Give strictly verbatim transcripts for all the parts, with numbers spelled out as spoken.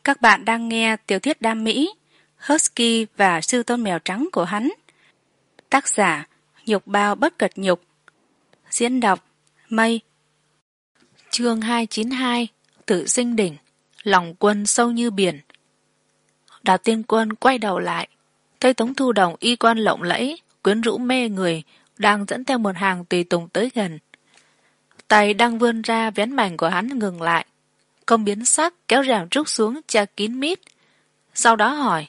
Các bạn đang nghe tiểu thuyết đam mỹ Husky và sư tôn mèo trắng của hắn. Tác giả Nhục Bao Bất Cật Nhục. Diễn đọc Mây. Chương hai chín hai. Tử sinh đỉnh. Lòng quân sâu như biển. Đào Tiên Quân quay đầu lại, thấy Tống Thu Đồng y quan lộng lẫy, quyến rũ mê người, đang dẫn theo một hàng tùy tùng tới gần. Tay đang vươn ra vén mảnh của hắn ngừng lại, không biến sắc kéo rèm trúc xuống che kín mít. Sau đó hỏi: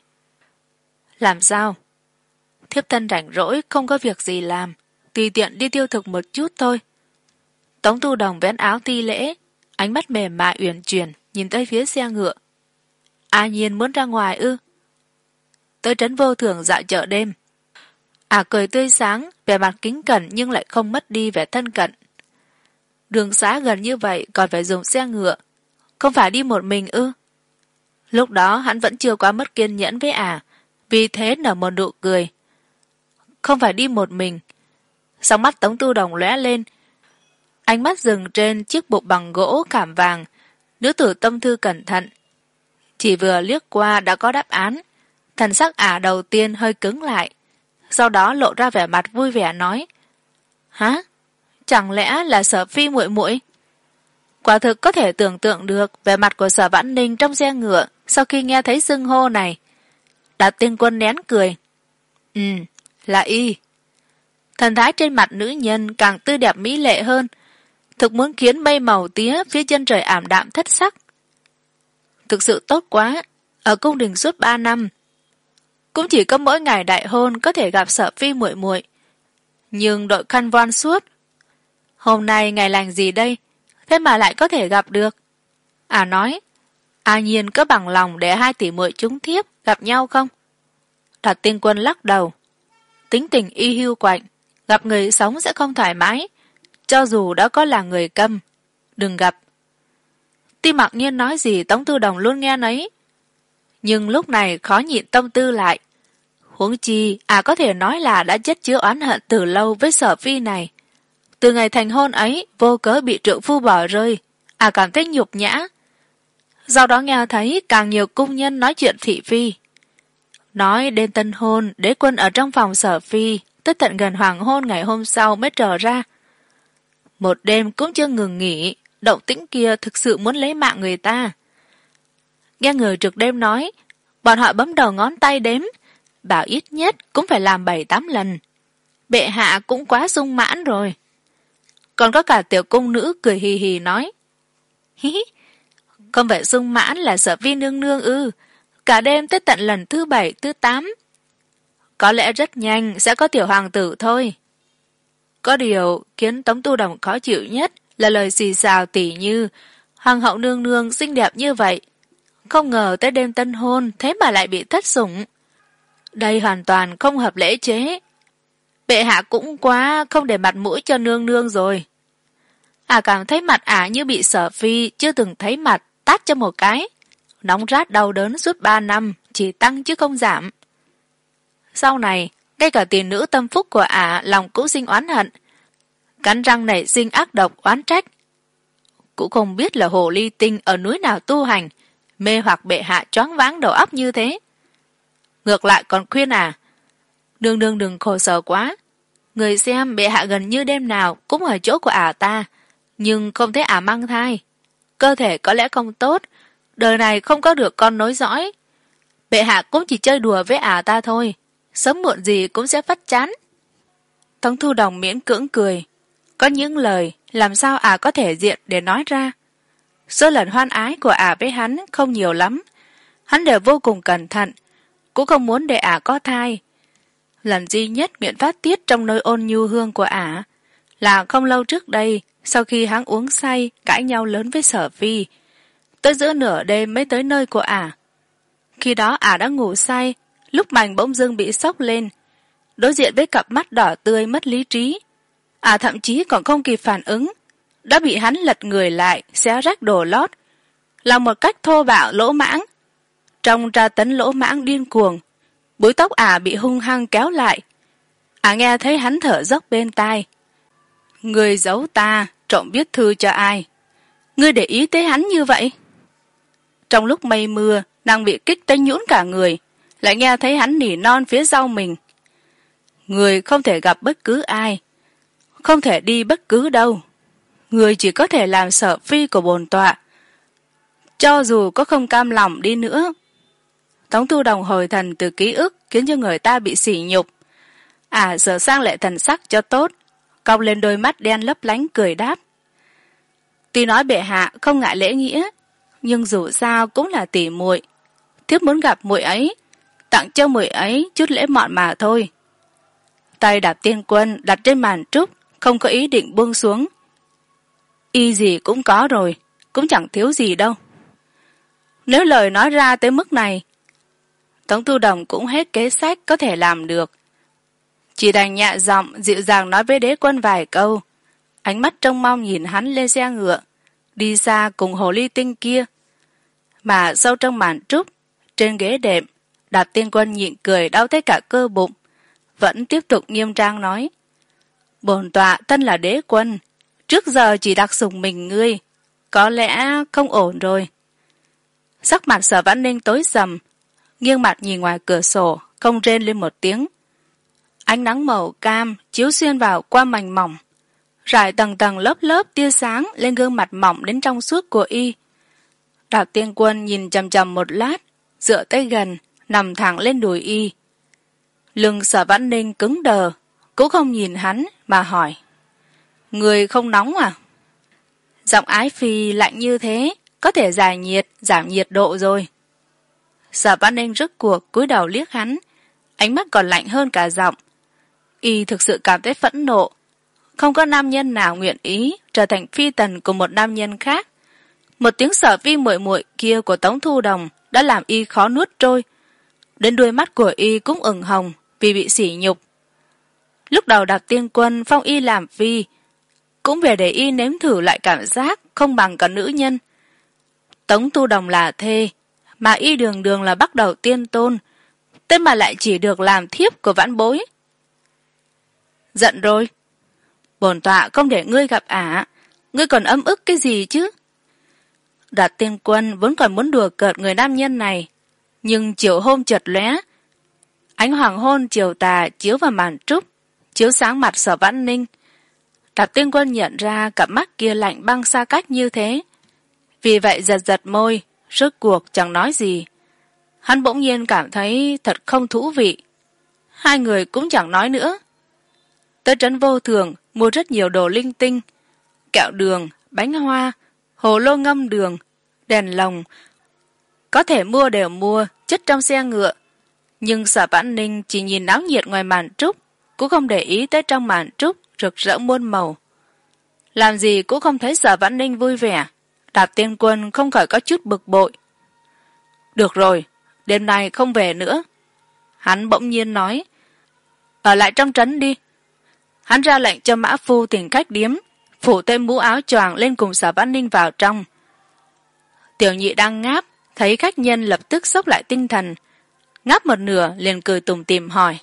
làm sao? Thiếp thân rảnh rỗi không có việc gì làm, tùy tiện đi tiêu thực một chút thôi. Tống Thu Đồng vén áo thi lễ, ánh mắt mềm mại uyển chuyển nhìn tới phía xe ngựa. A Nhiên muốn ra ngoài ư? Tới trấn Vô Thường dạo chợ đêm. À cười tươi sáng, vẻ mặt kính cẩn nhưng lại không mất đi vẻ thân cận. Đường xá gần như vậy còn phải dùng xe ngựa, không phải đi một mình ư? Lúc đó hắn vẫn chưa quá mất kiên nhẫn với ả, vì thế nở một nụ cười. Không phải đi một mình. Sau mắt Tống Tu Đồng lóe lên, ánh mắt dừng trên chiếc bục bằng gỗ khảm vàng. Nữ tử tâm thư cẩn thận, chỉ vừa liếc qua đã có đáp án. Thần sắc ả đầu tiên hơi cứng lại, sau đó lộ ra vẻ mặt vui vẻ nói: hả? Chẳng lẽ là Sở Phi muội muội? Quả thực có thể tưởng tượng được vẻ mặt của Sở Vãn Ninh trong xe ngựa sau khi nghe thấy xưng hô này. Đạt Tiên Quân nén cười: ừ, là y. Thần thái trên mặt nữ nhân càng tươi đẹp mỹ lệ hơn, thực muốn khiến mây màu tía phía chân trời ảm đạm thất sắc. Thực sự tốt quá, ở cung đình suốt ba năm, cũng chỉ có mỗi ngày đại hôn có thể gặp Sở Phi muội muội, nhưng đội khăn voan suốt. Hôm nay ngày lành gì đây, thế mà lại có thể gặp được? À nói, A Nhiên có bằng lòng để hai tỷ muội chúng thiếp gặp nhau không? Đạt Tiên Quân lắc đầu. Tính tình y hưu quạnh, gặp người sống sẽ không thoải mái, cho dù đó có là người câm, đừng gặp. Tuy mặc nhiên nói gì Tống Tư Đồng luôn nghe nấy, nhưng lúc này khó nhịn tâm tư lại. Huống chi à có thể nói là đã chất chứa oán hận từ lâu với Sở Phi này. Từ ngày thành hôn ấy vô cớ bị trượng phu bỏ rơi, à cảm thấy nhục nhã. Sau đó nghe thấy càng nhiều cung nhân nói chuyện thị phi, nói đêm tân hôn đế quân ở trong phòng Sở Phi tới tận gần hoàng hôn ngày hôm sau mới trở ra. Một đêm cũng chưa ngừng nghỉ, động tĩnh kia thực sự muốn lấy mạng người ta. Nghe người trực đêm nói, bọn họ bấm đầu ngón tay đếm, bảo ít nhất cũng phải làm bảy tám lần. Bệ hạ cũng quá sung mãn rồi. Còn có cả tiểu cung nữ cười hì hì nói: hí hí, không phải sung mãn là Sở Phi nương nương ư? Cả đêm tới tận lần thứ bảy thứ tám. Có lẽ rất nhanh sẽ có tiểu hoàng tử thôi. Có điều khiến Tống Tu Đồng khó chịu nhất là lời xì xào tỉ như hoàng hậu nương nương xinh đẹp như vậy, không ngờ tới đêm tân hôn thế mà lại bị thất sủng. Đây hoàn toàn không hợp lễ chế. Bệ hạ cũng quá không để mặt mũi cho nương nương rồi. À cảm thấy mặt ả như bị Sở Phi chưa từng thấy mặt tát cho một cái. Nóng rát đau đớn suốt ba năm chỉ tăng chứ không giảm. Sau này ngay cả tiền nữ tâm phúc của ả lòng cũng sinh oán hận, cắn răng nảy sinh ác độc oán trách. Cũng không biết là hồ ly tinh ở núi nào tu hành mê hoặc bệ hạ choáng váng đầu óc như thế. Ngược lại còn khuyên à: nương nương đừng khổ sở quá, người xem bệ hạ gần như đêm nào cũng ở chỗ của ả ta, nhưng không thấy ả mang thai, cơ thể có lẽ không tốt, đời này không có được con nối dõi. Bệ hạ cũng chỉ chơi đùa với ả ta thôi, sớm muộn gì cũng sẽ phát chán. Tống Thu Đồng miễn cưỡng cười, có những lời làm sao ả có thể diện để nói ra. Số lần hoan ái của ả với hắn không nhiều lắm, hắn đều vô cùng cẩn thận, cũng không muốn để ả có thai. Lần duy nhất miệng phát tiết trong nơi ôn nhu hương của ả là không lâu trước đây, sau khi hắn uống say cãi nhau lớn với Sở Phi, tới giữa nửa đêm mới tới nơi của ả. Khi đó ả đã ngủ say, lúc mành bỗng dưng bị sốc lên, đối diện với cặp mắt đỏ tươi mất lý trí. Ả thậm chí còn không kịp phản ứng, đã bị hắn lật người lại xé rách đồ lót, làm một cách thô bạo lỗ mãng. Trong tra tấn lỗ mãng điên cuồng, búi tóc ả bị hung hăng kéo lại. Ả nghe thấy hắn thở dốc bên tai: người giấu ta trộm viết thư cho ai? Ngươi để ý tới hắn như vậy? trong lúc mây mưa nàng bị kích tới nhũn cả người, lại nghe thấy hắn nỉ non phía sau mình. Người không thể gặp bất cứ ai, không thể đi bất cứ đâu, người chỉ có thể làm sở phi của bổn tọa, cho dù có không cam lòng đi nữa. Tống Thu Đồng hồi thần từ ký ức khiến cho người ta bị sỉ nhục. À, sửa sang lại thần sắc cho tốt, cong lên đôi mắt đen lấp lánh cười đáp. Tuy nói bệ hạ không ngại lễ nghĩa, nhưng dù sao cũng là tỷ muội, thiếp muốn gặp muội ấy, tặng cho muội ấy chút lễ mọn mà thôi. Tay Đạp Tiên Quân đặt trên màn trúc, không có ý định buông xuống. Y gì cũng có rồi, cũng chẳng thiếu gì đâu. Nếu lời nói ra tới mức này, Tống Thu Đồng cũng hết kế sách có thể làm được, chỉ đành nhẹ giọng dịu dàng nói với đế quân vài câu, ánh mắt trông mong nhìn hắn lên xe ngựa đi xa cùng hồ ly tinh kia. Mà sâu trong màn trúc, trên ghế đệm, Đạp Tiên Quân nhịn cười đau tới cả cơ bụng, vẫn tiếp tục nghiêm trang nói. Bổn tọa thân là đế quân, trước giờ chỉ đặc sủng mình ngươi, có lẽ không ổn rồi. Sắc mặt Sở Vãn Ninh tối sầm, nghiêng mặt nhìn ngoài cửa sổ, không rên lên một tiếng. Ánh nắng màu cam chiếu xuyên vào qua mảnh mỏng, rải tầng tầng lớp lớp tia sáng lên gương mặt mỏng đến trong suốt của y. Đạp Tiên Quân nhìn chằm chằm một lát, dựa tới gần, nằm thẳng lên đùi y. Lưng Sở Vãn Ninh cứng đờ, cũng không nhìn hắn mà hỏi. Người không nóng à? Giọng ái phi lạnh như thế, có thể giải nhiệt, giảm nhiệt độ rồi. Sở Vãn Ninh rứt cuộc cúi đầu liếc hắn, ánh mắt còn lạnh hơn cả giọng. Y thực sự cảm thấy phẫn nộ. Không có nam nhân nào nguyện ý trở thành phi tần của một nam nhân khác. Một tiếng Sở vi muội muội kia của Tống Thu Đồng đã làm y khó nuốt trôi. Đến đuôi mắt của y cũng ửng hồng vì bị sỉ nhục. Lúc đầu Đạp Tiên Quân phong y làm phi, cũng về để y nếm thử lại cảm giác không bằng cả nữ nhân. Tống Thu Đồng là thê, mà y đường đường là bắt đầu tiên tôn, thế mà lại chỉ được làm thiếp của vãn bối. Giận rồi. Bổn tọa không để ngươi gặp ả, ngươi còn ấm ức cái gì chứ? Đạp Tiên Quân vốn còn muốn đùa cợt người nam nhân này, nhưng chiều hôm chợt lóe, ánh hoàng hôn chiều tà chiếu vào màn trúc, chiếu sáng mặt Sở Vãn Ninh. Đạp Tiên Quân nhận ra cặp mắt kia lạnh băng xa cách như thế, vì vậy giật giật môi, rốt cuộc chẳng nói gì. Hắn bỗng nhiên cảm thấy thật không thú vị. Hai người cũng chẳng nói nữa. Tới trấn Vô Thường mua rất nhiều đồ linh tinh, kẹo đường, bánh hoa, hồ lô ngâm đường, đèn lồng. Có thể mua đều mua, chất trong xe ngựa. Nhưng Sở Vãn Ninh chỉ nhìn náo nhiệt ngoài màn trúc, cũng không để ý tới trong màn trúc rực rỡ muôn màu. Làm gì cũng không thấy Sở Vãn Ninh vui vẻ. Đạp Tiên Quân không khỏi có chút bực bội. Được rồi, đêm nay không về nữa. Hắn bỗng nhiên nói. Ở lại trong trấn đi. Hắn ra lệnh cho mã phu tìm khách điếm, phủ thêm mũ áo choàng lên cùng Sở Vãn Ninh vào trong. Tiểu nhị đang ngáp, thấy khách nhân lập tức xốc lại tinh thần, ngáp một nửa liền cười tủm tỉm hỏi.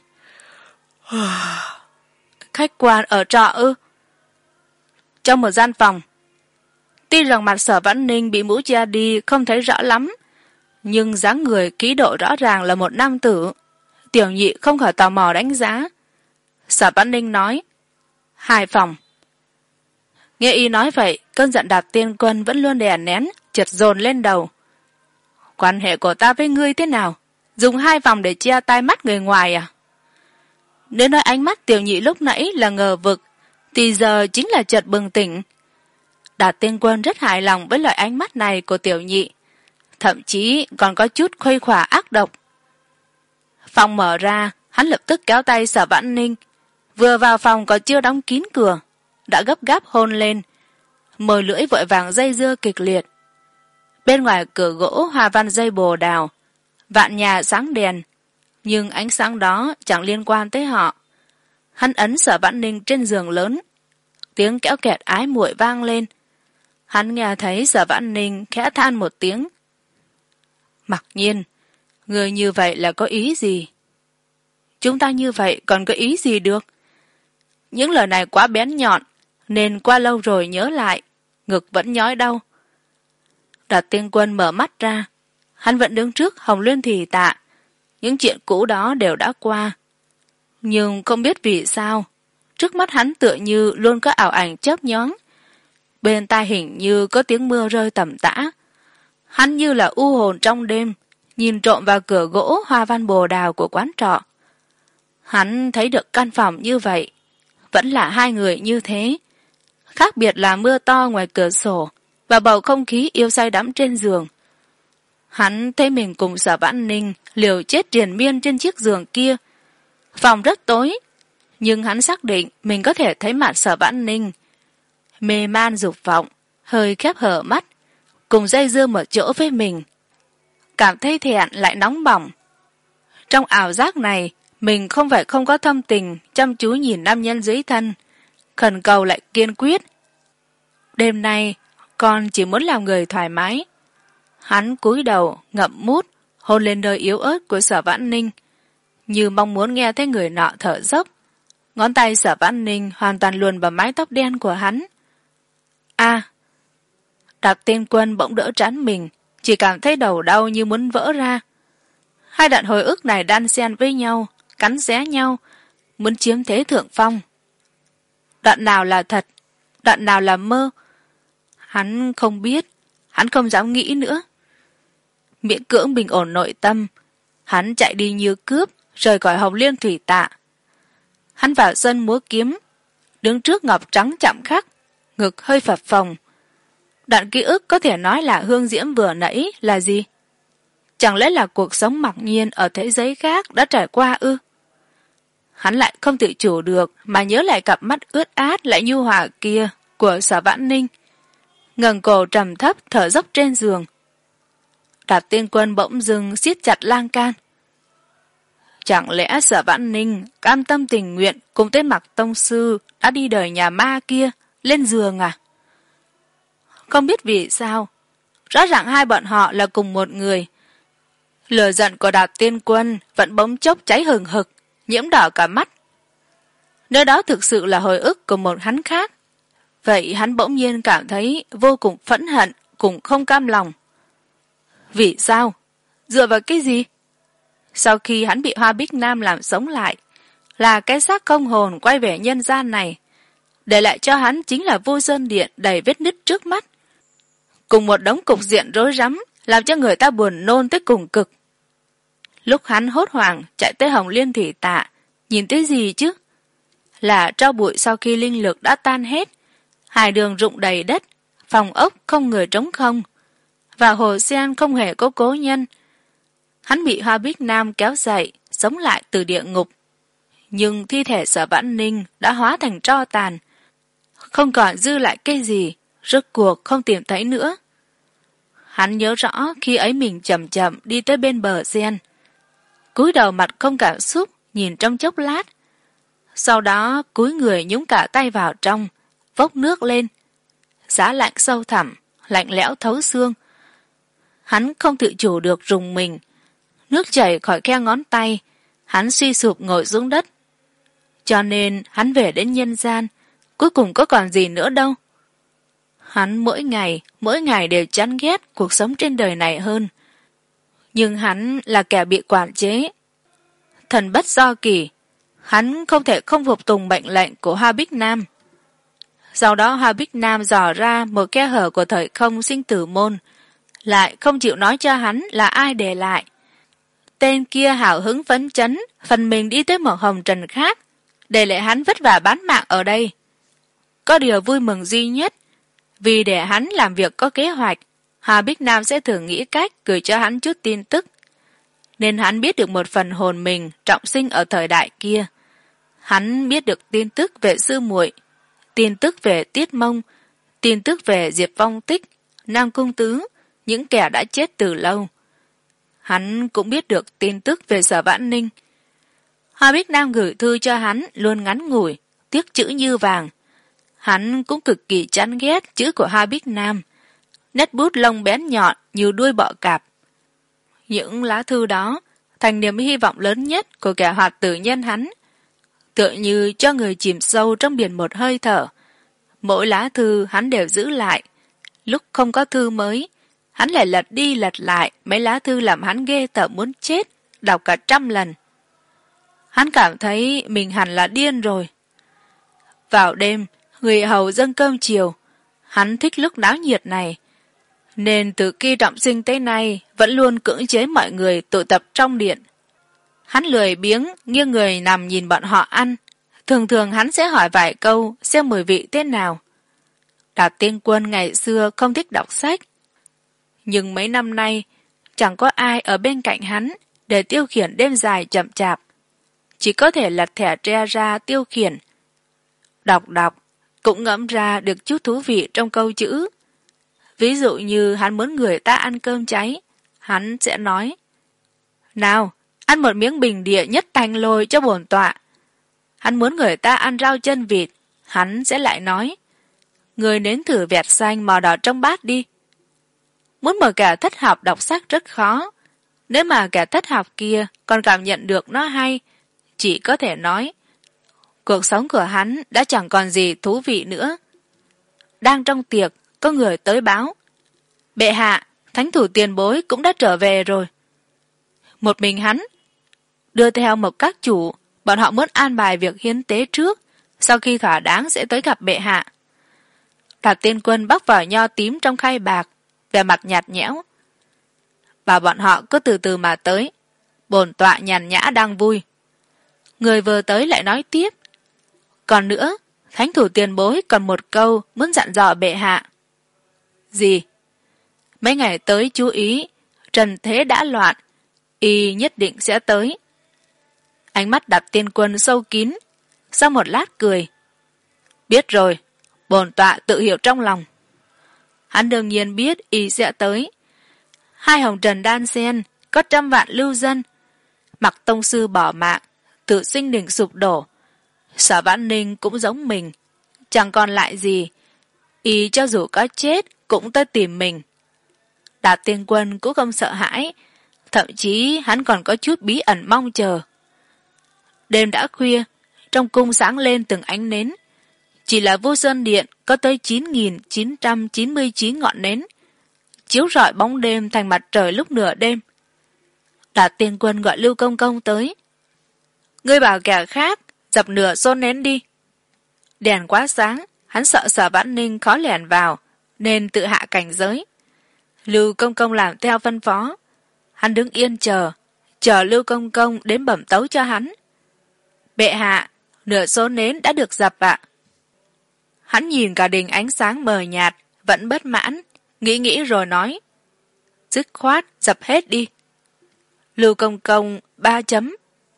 Khách quan ở trọ ư? Trong một gian phòng. Tuy rằng mặt Sở Vãn Ninh bị mũ che đi không thấy rõ lắm, nhưng dáng người khí độ rõ ràng là một nam tử. Tiểu nhị không khỏi tò mò đánh giá. Sở Vãn Ninh nói. Hai phòng. Nghe y nói vậy, cơn giận Đạp Tiên Quân vẫn luôn đè nén, chợt dồn lên đầu. Quan hệ của ta với ngươi thế nào? Dùng hai phòng để che tai mắt người ngoài à? Nếu nói ánh mắt tiểu nhị lúc nãy là ngờ vực, thì giờ chính là chợt bừng tỉnh. Đạp Tiên Quân rất hài lòng với loại ánh mắt này của tiểu nhị, thậm chí còn có chút khuây khỏa ác độc. Phòng mở ra, hắn lập tức kéo tay Sở Vãn Ninh, vừa vào phòng còn chưa đóng kín cửa, đã gấp gáp hôn lên, môi lưỡi vội vàng dây dưa kịch liệt. Bên ngoài cửa gỗ hoa văn dây bồ đào, vạn nhà sáng đèn, nhưng ánh sáng đó chẳng liên quan tới họ. Hắn ấn Sở Vãn Ninh trên giường lớn, tiếng kéo kẹt ái muội vang lên. Hắn nghe thấy Sở Vãn Ninh khẽ than một tiếng. Mặc nhiên, người như vậy là có ý gì? Chúng ta như vậy còn có ý gì được? Những lời này quá bén nhọn, nên qua lâu rồi nhớ lại, ngực vẫn nhói đau. Đạp Tiên Quân mở mắt ra, Hắn vẫn đứng trước Hồng Liên Thủy Tạ. Những chuyện cũ đó đều đã qua. Nhưng không biết vì sao, trước mắt hắn tựa như luôn có ảo ảnh chớp nhoáng. Bên tai hình như có tiếng mưa rơi tầm tã. Hắn như là u hồn trong đêm, nhìn trộm vào cửa gỗ hoa văn bồ đào của quán trọ. Hắn thấy được căn phòng như vậy, vẫn là hai người như thế. Khác biệt là mưa to ngoài cửa sổ và bầu không khí yêu say đắm trên giường. Hắn thấy mình cùng Sở Vãn Ninh liều chết triền miên trên chiếc giường kia. Phòng rất tối, nhưng hắn xác định mình có thể thấy mặt Sở Vãn Ninh. Mê man dục vọng, hơi khép hở mắt, cùng dây dưa một chỗ với mình. Cảm thấy thẹn lại nóng bỏng. Trong ảo giác này, mình không phải không có thâm tình, chăm chú nhìn nam nhân dưới thân, khẩn cầu lại kiên quyết. Đêm nay, con chỉ muốn làm người thoải mái. Hắn cúi đầu, ngậm mút, hôn lên nơi yếu ớt của Sở Vãn Ninh, như mong muốn nghe thấy người nọ thở dốc. Ngón tay Sở Vãn Ninh hoàn toàn luồn vào mái tóc đen của hắn. A! Đạp Tiên Quân bỗng đỡ trán mình, chỉ cảm thấy đầu đau như muốn vỡ ra. Hai đoạn hồi ức này đan xen với nhau, cắn xé nhau, muốn chiếm thế thượng phong. Đoạn nào là thật, đoạn nào là mơ? Hắn không biết, hắn không dám nghĩ nữa. Miễn cưỡng bình ổn nội tâm, hắn chạy đi như cướp, rời khỏi Hồng Liên Thủy Tạ. Hắn vào sân múa kiếm, đứng trước ngọc trắng chạm khắc, ngực hơi phập phồng. Đoạn ký ức có thể nói là hương diễm vừa nãy là gì? Chẳng lẽ là cuộc sống mặc nhiên ở thế giới khác đã trải qua ư? Hắn lại không tự chủ được mà nhớ lại cặp mắt ướt át lại nhu hòa kia của Sở Vãn Ninh. Ngẩng cổ trầm thấp thở dốc trên giường. Đạp Tiên Quân bỗng dưng siết chặt lan can. Chẳng lẽ Sở Vãn Ninh cam tâm tình nguyện cùng tên Mặc Tông Sư đã đi đời nhà ma kia lên giường à? Không biết vì sao, rõ ràng hai bọn họ là cùng một người. Lửa giận của Đạp Tiên Quân vẫn bỗng chốc cháy hừng hực, nhiễm đỏ cả mắt. Nơi đó thực sự là hồi ức của một hắn khác. Vậy hắn bỗng nhiên cảm thấy vô cùng phẫn hận, cũng không cam lòng. Vì sao? Dựa vào cái gì? Sau khi hắn bị Hoa Bích Nam làm sống lại, là cái xác không hồn quay về nhân gian này, để lại cho hắn chính là Vô Sơn Điện đầy vết nứt trước mắt, cùng một đống cục diện rối rắm làm cho người ta buồn nôn tới cùng cực. Lúc hắn hốt hoảng chạy tới Hồng Liên Thủy Tạ, nhìn thấy gì chứ? Là tro bụi sau khi linh lực đã tan hết, hải đường rụng đầy đất, phòng ốc không người trống không, và hồ sen không hề có cố nhân. Hắn bị Hoa Bích Nam kéo dậy, sống lại từ địa ngục. Nhưng thi thể Sở Vãn Ninh đã hóa thành tro tàn, không còn dư lại cái gì, rốt cuộc không tìm thấy nữa. Hắn nhớ rõ khi ấy mình chậm chậm đi tới bên bờ sen, cúi đầu mặt không cảm xúc, nhìn trong chốc lát. Sau đó cúi người nhúng cả tay vào trong, vốc nước lên. Giá lạnh sâu thẳm, lạnh lẽo thấu xương. Hắn không tự chủ được rùng mình. Nước chảy khỏi khe ngón tay, hắn suy sụp ngồi xuống đất. Cho nên hắn về đến nhân gian, cuối cùng có còn gì nữa đâu. Hắn mỗi ngày, mỗi ngày đều chán ghét cuộc sống trên đời này hơn. Nhưng hắn là kẻ bị quản chế. Thần bất do kỳ, hắn không thể không phục tùng mệnh lệnh của Hoa Bích Nam. Sau đó Hoa Bích Nam dò ra một khe hở của thời không sinh tử môn, lại không chịu nói cho hắn là ai để lại. Tên kia hào hứng phấn chấn, phần mình đi tới một hồng trần khác, để lại hắn vất vả bán mạng ở đây. Có điều vui mừng duy nhất, vì để hắn làm việc có kế hoạch, Hoa Bích Nam sẽ thường nghĩ cách gửi cho hắn chút tin tức, nên hắn biết được một phần hồn mình trọng sinh ở thời đại kia. Hắn biết được tin tức về sư muội, tin tức về Tiết Mông, tin tức về Diệp Vong Tích, Nam Cung Tứ, những kẻ đã chết từ lâu. Hắn cũng biết được tin tức về Sở Vãn Ninh. Hoa Bích Nam gửi thư cho hắn luôn ngắn ngủi, tiếc chữ như vàng. Hắn cũng cực kỳ chán ghét chữ của Hoa Bích Nam, nét bút lông bén nhọn như đuôi bọ cạp. Những lá thư đó thành niềm hy vọng lớn nhất của kẻ hoạt tử nhân hắn, tựa như cho người chìm sâu trong biển một hơi thở. Mỗi lá thư hắn đều giữ lại. Lúc không có thư mới, Hắn lại lật đi lật lại mấy lá thư làm hắn ghê tởm muốn chết, đọc cả trăm lần. Hắn cảm thấy mình hẳn là điên rồi. Vào đêm, người hầu dâng cơm chiều. Hắn thích lúc náo nhiệt này, nên từ khi trọng sinh tới nay vẫn luôn cưỡng chế mọi người tụ tập trong điện. Hắn lười biếng nghiêng người nằm nhìn bọn họ ăn. Thường thường hắn sẽ hỏi vài câu xem mùi vị thế nào. Đạt Tiên Quân ngày xưa không thích đọc sách, nhưng mấy năm nay chẳng có ai ở bên cạnh hắn để tiêu khiển đêm dài chậm chạp. Chỉ có thể lật thẻ tre ra tiêu khiển. Đọc đọc cũng ngẫm ra được chút thú vị trong câu chữ. Ví dụ như hắn muốn người ta ăn cơm cháy, hắn sẽ nói: nào, ăn một miếng bình địa nhất thanh lôi cho bổn tọa. Hắn muốn người ta ăn rau chân vịt, hắn sẽ lại nói: người nếm thử vẹt xanh màu đỏ trong bát đi. Muốn một kẻ thất học đọc sách rất khó. Nếu mà kẻ thất học kia còn cảm nhận được nó hay, chỉ có thể nói cuộc sống của hắn đã chẳng còn gì thú vị nữa. Đang trong tiệc, có người tới báo: bệ hạ, thánh thủ tiền bối cũng đã trở về rồi. Một mình hắn đưa theo một các chủ, bọn họ muốn an bài việc hiến tế trước, sau khi thỏa đáng sẽ tới gặp bệ hạ. Đạt Tiên Quân bóc vỏ nho tím trong khay bạc, vẻ mặt nhạt nhẽo. Và bọn họ cứ từ từ mà tới, bổn tọa nhàn nhã đang vui. Người vừa tới lại nói tiếp: còn nữa, thánh thủ tiền bối còn một câu muốn dặn dò bệ hạ. Gì? Mấy ngày tới chú ý, trần thế đã loạn, y nhất định sẽ tới. Ánh mắt Đạt Tiên Quân sâu kín, sau một lát cười: biết rồi, bổn tọa tự hiểu trong lòng. Hắn đương nhiên biết y sẽ tới. Hai hồng trần đan xen, có trăm vạn lưu dân. Mặc tông sư bỏ mạng, tự sinh đỉnh sụp đổ. Sở Vãn Ninh cũng giống mình, chẳng còn lại gì. Y cho dù có chết cũng tới tìm mình. Đạt Tiên Quân cũng không sợ hãi, thậm chí hắn còn có chút bí ẩn mong chờ. Đêm đã khuya, trong cung sáng lên từng ánh nến. Chỉ là Vô Sơn Điện có tới chín nghìn chín trăm chín mươi chín ngọn nến, chiếu rọi bóng đêm thành mặt trời lúc nửa đêm. Đạt Tiên Quân gọi Lưu Công Công tới: ngươi bảo kẻ khác dập nửa xôn nến đi. Đèn quá sáng, hắn sợ Sở Vãn Ninh khó lẻn vào, nên tự hạ cảnh giới. Lưu Công Công làm theo phân phó. Hắn đứng yên chờ, chờ Lưu Công Công đến bẩm tấu cho hắn. Bệ hạ, nửa số nến đã được dập ạ. Hắn nhìn cả đình ánh sáng mờ nhạt, vẫn bất mãn, nghĩ nghĩ rồi nói: dứt khoát dập hết đi. Lưu Công Công ba chấm.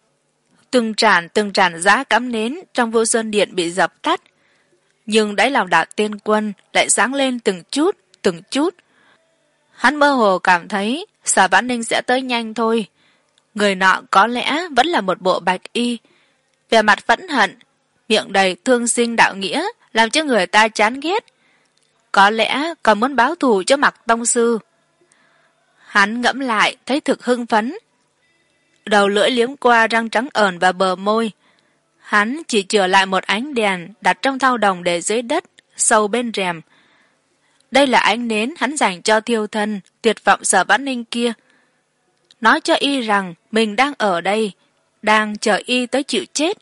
Từng tràn từng tràn giá cắm nến trong Vô Sơn Điện bị dập tắt, nhưng đáy lòng Đạt Tiên Quân lại sáng lên từng chút từng chút. Hắn mơ hồ cảm thấy Sở Vãn Ninh sẽ tới nhanh thôi. Người nọ có lẽ vẫn là một bộ bạch y, vẻ mặt phẫn hận, miệng đầy thương sinh đạo nghĩa, làm cho người ta chán ghét. Có lẽ còn muốn báo thù cho Mặc tông sư. Hắn ngẫm lại thấy thực hưng phấn. Đầu lưỡi liếm qua răng trắng ởn và bờ môi. Hắn chỉ chừa lại một ánh đèn đặt trong thau đồng để dưới đất, sâu bên rèm. Đây là ánh nến hắn dành cho thiêu thân tuyệt vọng Sở Vãn Ninh kia. Nói cho y rằng mình đang ở đây, đang chờ y tới chịu chết.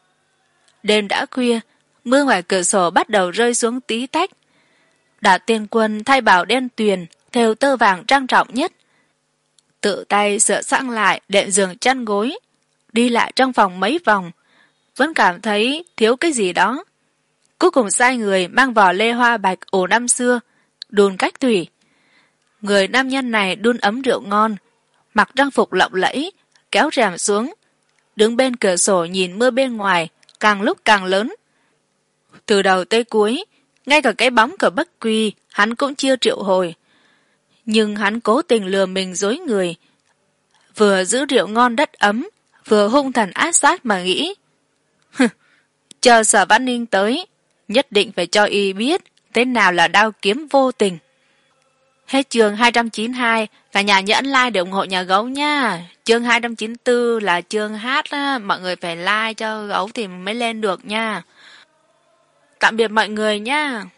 Đêm đã khuya, mưa ngoài cửa sổ bắt đầu rơi xuống tí tách. Đạt Tiên Quân thay bào đen tuyền, thêu tơ vàng trang trọng nhất. Tự tay sửa sang lại đệm giường chăn gối, đi lại trong phòng mấy vòng, vẫn cảm thấy thiếu cái gì đó. Cuối cùng sai người mang vỏ lê hoa bạch ổ năm xưa, đun cách thủy. Người nam nhân này đun ấm rượu ngon, mặc trang phục lộng lẫy, kéo rèm xuống, đứng bên cửa sổ nhìn mưa bên ngoài, càng lúc càng lớn. Từ đầu tới cuối, ngay cả cái bóng của Bất Quy hắn cũng chưa triệu hồi. Nhưng hắn cố tình lừa mình dối người, vừa giữ rượu ngon đất ấm, vừa hung thần ác sát mà nghĩ: chờ Sở Vãn Ninh tới, nhất định phải cho y biết thế nào là đao kiếm vô tình. Hết chương hai trăm chín mươi hai, cả nhà nhớ ấn like để ủng hộ nhà Gấu nha. Chương hai trăm chín mươi tư là chương hát á, mọi người phải like cho Gấu thì mới lên được nha. Tạm biệt mọi người nha.